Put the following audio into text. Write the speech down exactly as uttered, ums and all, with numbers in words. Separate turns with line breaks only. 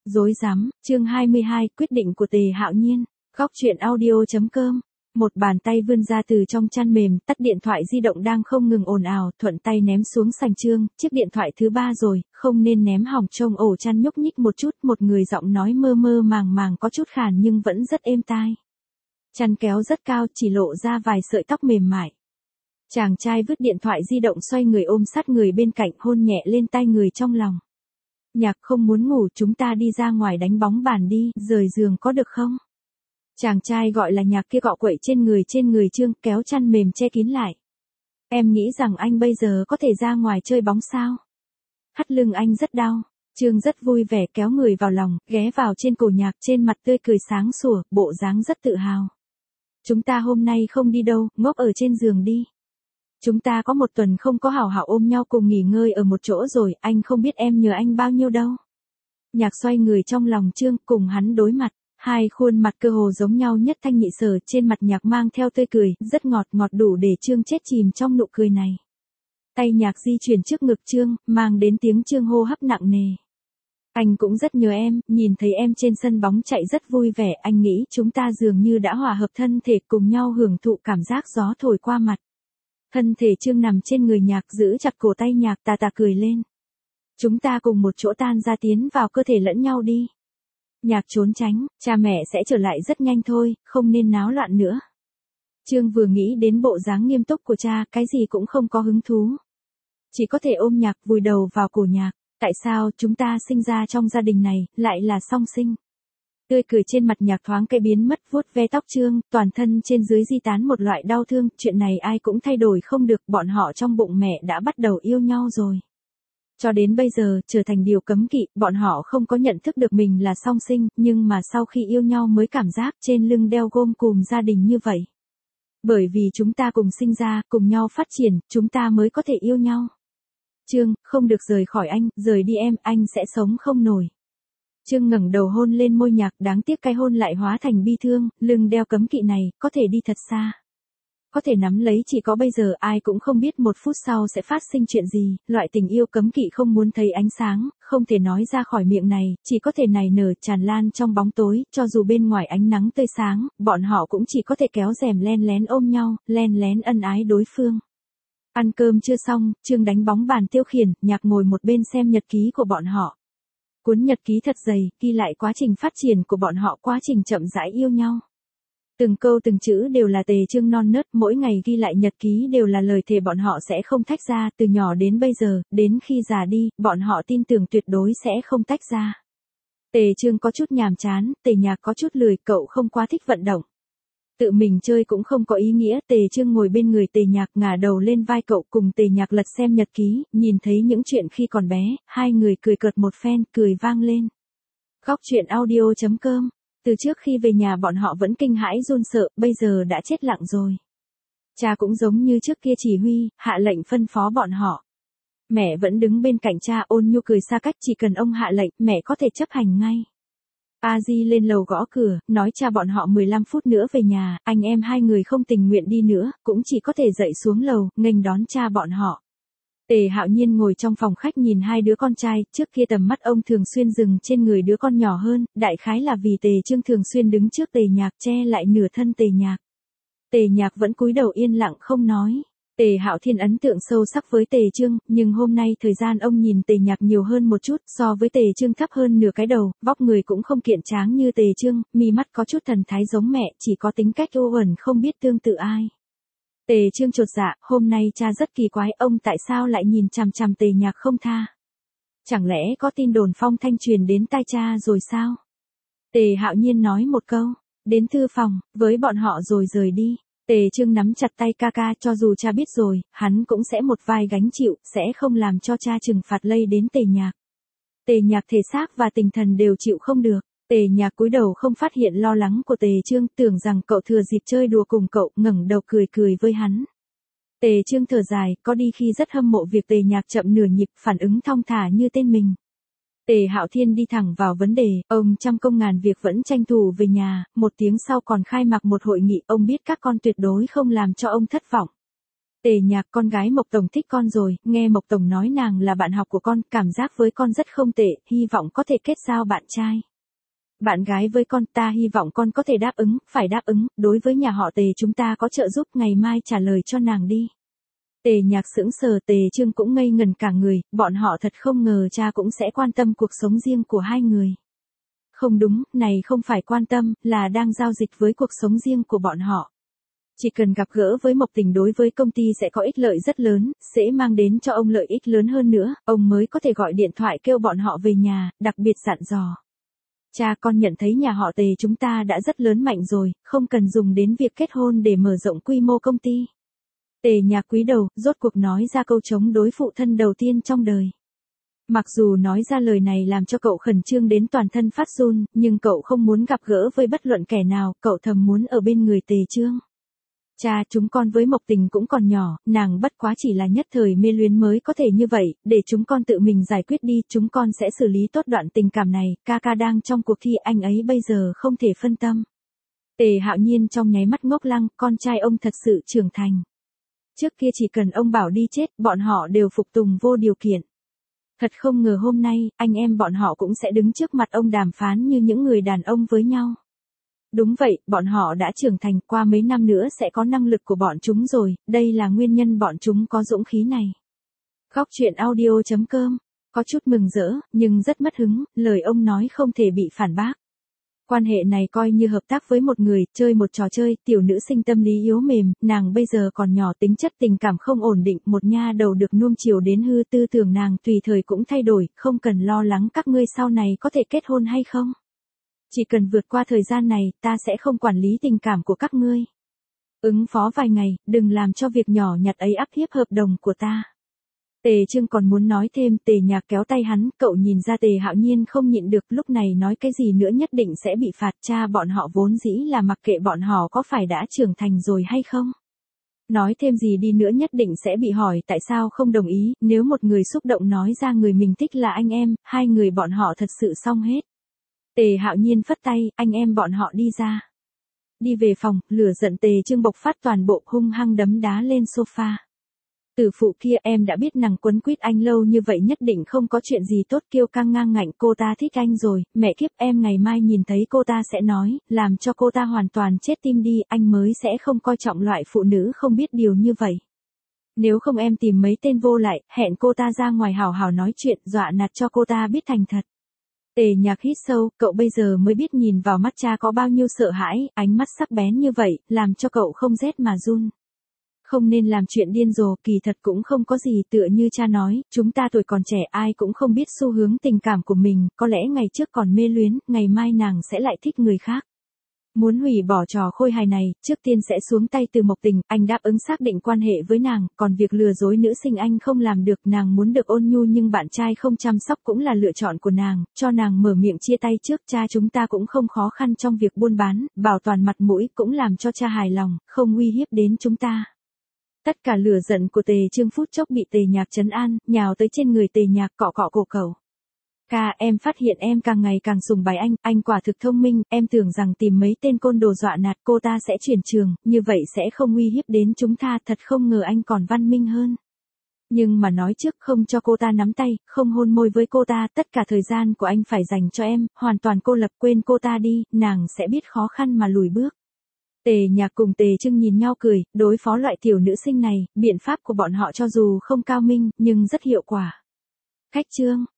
Rối rắm, chương hai mươi hai, quyết định của Tề Hạo Nhiên. Góc truyện audio chấm com. Một bàn tay vươn ra từ trong chăn mềm, tắt điện thoại di động đang không ngừng ồn ào, thuận tay ném xuống sành chương, chiếc điện thoại thứ ba rồi, không nên ném hỏng, trông ổ chăn nhúc nhích một chút, một người giọng nói mơ mơ màng màng có chút khàn nhưng vẫn rất êm tai. Chăn kéo rất cao, chỉ lộ ra vài sợi tóc mềm mại. Chàng trai vứt điện thoại di động, xoay người ôm sát người bên cạnh, hôn nhẹ lên tai người trong lòng. Nhạc không muốn ngủ, chúng ta đi ra ngoài đánh bóng bàn đi, rời giường có được không? Chàng trai gọi là Nhạc kia cọ quậy trên người trên người Trương, kéo chăn mềm che kín lại. Em nghĩ rằng anh bây giờ có thể ra ngoài chơi bóng sao? Thắt lưng anh rất đau. Trương rất vui vẻ kéo người vào lòng, ghé vào trên cổ Nhạc, trên mặt tươi cười sáng sủa, bộ dáng rất tự hào. Chúng ta hôm nay không đi đâu, ngốc ở trên giường đi. Chúng ta có một tuần không có hảo hảo ôm nhau cùng nghỉ ngơi ở một chỗ rồi, anh không biết em nhớ anh bao nhiêu đâu. Nhạc xoay người trong lòng Trương, cùng hắn đối mặt, hai khuôn mặt cơ hồ giống nhau nhất thanh nhị sở, trên mặt Nhạc mang theo tươi cười, rất ngọt ngọt đủ để Trương chết chìm trong nụ cười này. Tay Nhạc di chuyển trước ngực Trương, mang đến tiếng Trương hô hấp nặng nề. Anh cũng rất nhớ em, nhìn thấy em trên sân bóng chạy rất vui vẻ, anh nghĩ chúng ta dường như đã hòa hợp thân thể cùng nhau hưởng thụ cảm giác gió thổi qua mặt. Thân thể Trương nằm trên người Nhạc, giữ chặt cổ tay Nhạc, tà tà cười lên. Chúng ta cùng một chỗ tan ra tiến vào cơ thể lẫn nhau đi. Nhạc trốn tránh, cha mẹ sẽ trở lại rất nhanh thôi, không nên náo loạn nữa. Trương vừa nghĩ đến bộ dáng nghiêm túc của cha, cái gì cũng không có hứng thú. Chỉ có thể ôm Nhạc, vùi đầu vào cổ Nhạc. Tại sao chúng ta sinh ra trong gia đình này, lại là song sinh? Tươi cười trên mặt Nhạc thoáng cái biến mất, vuốt ve tóc Trương, toàn thân trên dưới di tán một loại đau thương, chuyện này ai cũng thay đổi không được, bọn họ trong bụng mẹ đã bắt đầu yêu nhau rồi. Cho đến bây giờ, trở thành điều cấm kỵ, bọn họ không có nhận thức được mình là song sinh, nhưng mà sau khi yêu nhau mới cảm giác trên lưng đeo gông cùm gia đình như vậy. Bởi vì chúng ta cùng sinh ra, cùng nhau phát triển, chúng ta mới có thể yêu nhau. Trương, không được rời khỏi anh, rời đi em, anh sẽ sống không nổi. Trương ngẩng đầu hôn lên môi Nhạc, đáng tiếc cái hôn lại hóa thành bi thương, lưng đeo cấm kỵ này, có thể đi thật xa. Có thể nắm lấy chỉ có bây giờ, ai cũng không biết một phút sau sẽ phát sinh chuyện gì, loại tình yêu cấm kỵ không muốn thấy ánh sáng, không thể nói ra khỏi miệng này, chỉ có thể nảy nở tràn lan trong bóng tối, cho dù bên ngoài ánh nắng tươi sáng, bọn họ cũng chỉ có thể kéo rèm len lén ôm nhau, len lén ân ái đối phương. Ăn cơm chưa xong, Trương đánh bóng bàn tiêu khiển, Nhạc ngồi một bên xem nhật ký của bọn họ. Cuốn nhật ký thật dày, ghi lại quá trình phát triển của bọn họ, quá trình chậm rãi yêu nhau. Từng câu từng chữ đều là Tề Trương non nớt, mỗi ngày ghi lại nhật ký đều là lời thề bọn họ sẽ không tách ra, từ nhỏ đến bây giờ, đến khi già đi, bọn họ tin tưởng tuyệt đối sẽ không tách ra. Tề Trương có chút nhàm chán, Tề Nhạc có chút lười, cậu không quá thích vận động. Tự mình chơi cũng không có ý nghĩa, Tề Trương ngồi bên người Tề Nhạc, ngả đầu lên vai cậu, cùng Tề Nhạc lật xem nhật ký, nhìn thấy những chuyện khi còn bé, hai người cười cợt một phen, cười vang lên. Góc truyện audio chấm com. Từ trước khi về nhà bọn họ vẫn kinh hãi run sợ, bây giờ đã chết lặng rồi. Cha cũng giống như trước kia chỉ huy, hạ lệnh phân phó bọn họ. Mẹ vẫn đứng bên cạnh cha, ôn nhu cười xa cách, chỉ cần ông hạ lệnh, mẹ có thể chấp hành ngay. A Di lên lầu gõ cửa, nói cha bọn họ mười lăm phút nữa về nhà, anh em hai người không tình nguyện đi nữa, cũng chỉ có thể dậy xuống lầu, nghênh đón cha bọn họ. Tề Hạo Nhiên ngồi trong phòng khách nhìn hai đứa con trai, trước kia tầm mắt ông thường xuyên dừng trên người đứa con nhỏ hơn, đại khái là vì Tề Trương thường xuyên đứng trước Tề Nhạc che lại nửa thân Tề Nhạc. Tề Nhạc vẫn cúi đầu yên lặng không nói. Tề Hạo Thiên ấn tượng sâu sắc với Tề Trương, nhưng hôm nay thời gian ông nhìn Tề Nhạc nhiều hơn một chút, so với Tề Trương thấp hơn nửa cái đầu, vóc người cũng không kiện tráng như Tề Trương, mi mắt có chút thần thái giống mẹ, chỉ có tính cách u uẩn không biết tương tự ai. Tề Trương chột dạ, hôm nay cha rất kỳ quái, ông tại sao lại nhìn chằm chằm Tề Nhạc không tha? Chẳng lẽ có tin đồn phong thanh truyền đến tai cha rồi sao? Tề Hạo Nhiên nói một câu, đến thư phòng, với bọn họ rồi rời đi. Tề Trương nắm chặt tay ca ca, cho dù cha biết rồi, hắn cũng sẽ một vai gánh chịu, sẽ không làm cho cha trừng phạt lây đến Tề Nhạc. Tề Nhạc thể xác và tinh thần đều chịu không được. Tề Nhạc cúi đầu không phát hiện lo lắng của Tề Trương, tưởng rằng cậu thừa dịp chơi đùa cùng cậu, ngẩng đầu cười cười với hắn. Tề Trương thở dài, có đi khi rất hâm mộ việc Tề Nhạc chậm nửa nhịp, phản ứng thong thả như tên mình. Tề Hạo Thiên đi thẳng vào vấn đề, ông trăm công ngàn việc vẫn tranh thủ về nhà, một tiếng sau còn khai mạc một hội nghị, ông biết các con tuyệt đối không làm cho ông thất vọng. Tề Nhạc, con gái Mộc Tổng thích con rồi, nghe Mộc Tổng nói nàng là bạn học của con, cảm giác với con rất không tệ, hy vọng có thể kết giao bạn trai. Bạn gái với con, ta hy vọng con có thể đáp ứng, phải đáp ứng, đối với nhà họ Tề chúng ta có trợ giúp, ngày mai trả lời cho nàng đi. Tề Nhạc sững sờ, Tề Trương cũng ngây ngần cả người, bọn họ thật không ngờ cha cũng sẽ quan tâm cuộc sống riêng của hai người. Không đúng, này không phải quan tâm, là đang giao dịch với cuộc sống riêng của bọn họ. Chỉ cần gặp gỡ với Mộc Tình đối với công ty sẽ có ích lợi rất lớn, sẽ mang đến cho ông lợi ích lớn hơn nữa, ông mới có thể gọi điện thoại kêu bọn họ về nhà, đặc biệt dặn dò. Cha, con nhận thấy nhà họ Tề chúng ta đã rất lớn mạnh rồi, không cần dùng đến việc kết hôn để mở rộng quy mô công ty. Tề Nhạc cúi đầu, rốt cuộc nói ra câu chống đối phụ thân đầu tiên trong đời. Mặc dù nói ra lời này làm cho cậu khẩn trương đến toàn thân phát run, nhưng cậu không muốn gặp gỡ với bất luận kẻ nào, cậu thầm muốn ở bên người Tề Trương. Cha, chúng con với Mộc Tình cũng còn nhỏ, nàng bất quá chỉ là nhất thời mê luyến mới có thể như vậy, để chúng con tự mình giải quyết đi, chúng con sẽ xử lý tốt đoạn tình cảm này, ca ca đang trong cuộc thi, anh ấy bây giờ không thể phân tâm. Tề Hạo Nhiên trong nháy mắt ngốc lăng, con trai ông thật sự trưởng thành. Trước kia chỉ cần ông bảo đi chết, bọn họ đều phục tùng vô điều kiện. Thật không ngờ hôm nay, anh em bọn họ cũng sẽ đứng trước mặt ông đàm phán như những người đàn ông với nhau. Đúng vậy, bọn họ đã trưởng thành, qua mấy năm nữa sẽ có năng lực của bọn chúng rồi, đây là nguyên nhân bọn chúng có dũng khí này. Góc truyện audio chấm com, có chút mừng rỡ, nhưng rất mất hứng, lời ông nói không thể bị phản bác. Quan hệ này coi như hợp tác với một người, chơi một trò chơi, tiểu nữ sinh tâm lý yếu mềm, nàng bây giờ còn nhỏ, tính chất tình cảm không ổn định, một nha đầu được nuông chiều đến hư, tư tưởng nàng tùy thời cũng thay đổi, không cần lo lắng các ngươi sau này có thể kết hôn hay không. Chỉ cần vượt qua thời gian này, ta sẽ không quản lý tình cảm của các ngươi. Ứng phó vài ngày, đừng làm cho việc nhỏ nhặt ấy áp hiếp hợp đồng của ta. Tề Trương còn muốn nói thêm, Tề Nhạc kéo tay hắn, cậu nhìn ra Tề Hạo Nhiên không nhịn được, lúc này nói cái gì nữa nhất định sẽ bị phạt, cha bọn họ vốn dĩ là mặc kệ bọn họ có phải đã trưởng thành rồi hay không. Nói thêm gì đi nữa nhất định sẽ bị hỏi tại sao không đồng ý, nếu một người xúc động nói ra người mình thích là anh em, hai người bọn họ thật sự xong hết. Tề Hạo Nhiên phất tay, anh em bọn họ đi ra. Đi về phòng, lửa giận Tề Trương bộc phát toàn bộ, hung hăng đấm đá lên sofa. Tử phụ kia, em đã biết nàng quấn quýt anh lâu như vậy nhất định không có chuyện gì tốt, kiêu căng ngang ngạnh, cô ta thích anh rồi, mẹ kiếp, em ngày mai nhìn thấy cô ta sẽ nói, làm cho cô ta hoàn toàn chết tim đi, anh mới sẽ không coi trọng loại phụ nữ không biết điều như vậy. Nếu không em tìm mấy tên vô lại, hẹn cô ta ra ngoài hào hào nói chuyện, dọa nạt cho cô ta biết thành thật. Tề Nhạc hít sâu, cậu bây giờ mới biết nhìn vào mắt cha có bao nhiêu sợ hãi, ánh mắt sắc bén như vậy, làm cho cậu không rét mà run. Không nên làm chuyện điên rồ, kỳ thật cũng không có gì, tựa như cha nói, chúng ta tuổi còn trẻ ai cũng không biết xu hướng tình cảm của mình, có lẽ ngày trước còn mê luyến, ngày mai nàng sẽ lại thích người khác. Muốn hủy bỏ trò khôi hài này, trước tiên sẽ xuống tay từ Mộc Tình, anh đáp ứng xác định quan hệ với nàng, còn việc lừa dối nữ sinh anh không làm được, nàng muốn được ôn nhu nhưng bạn trai không chăm sóc cũng là lựa chọn của nàng, cho nàng mở miệng chia tay trước, cha chúng ta cũng không khó khăn trong việc buôn bán, bảo toàn mặt mũi cũng làm cho cha hài lòng, không uy hiếp đến chúng ta. Tất cả lửa giận của Tề Trương phút chốc bị Tề Nhạc trấn an, nhào tới trên người Tề Nhạc cọ cọ cổ cậu. Ca, em phát hiện em càng ngày càng sùng bái anh, anh quả thực thông minh, em tưởng rằng tìm mấy tên côn đồ dọa nạt cô ta sẽ chuyển trường, như vậy sẽ không uy hiếp đến chúng ta, thật không ngờ anh còn văn minh hơn. Nhưng mà nói trước không cho cô ta nắm tay, không hôn môi với cô ta, tất cả thời gian của anh phải dành cho em, hoàn toàn cô lập, quên cô ta đi, nàng sẽ biết khó khăn mà lùi bước. Tề Nhạc cùng Tề Trương nhìn nhau cười, đối phó loại tiểu nữ sinh này, biện pháp của bọn họ cho dù không cao minh, nhưng rất hiệu quả. Khách chương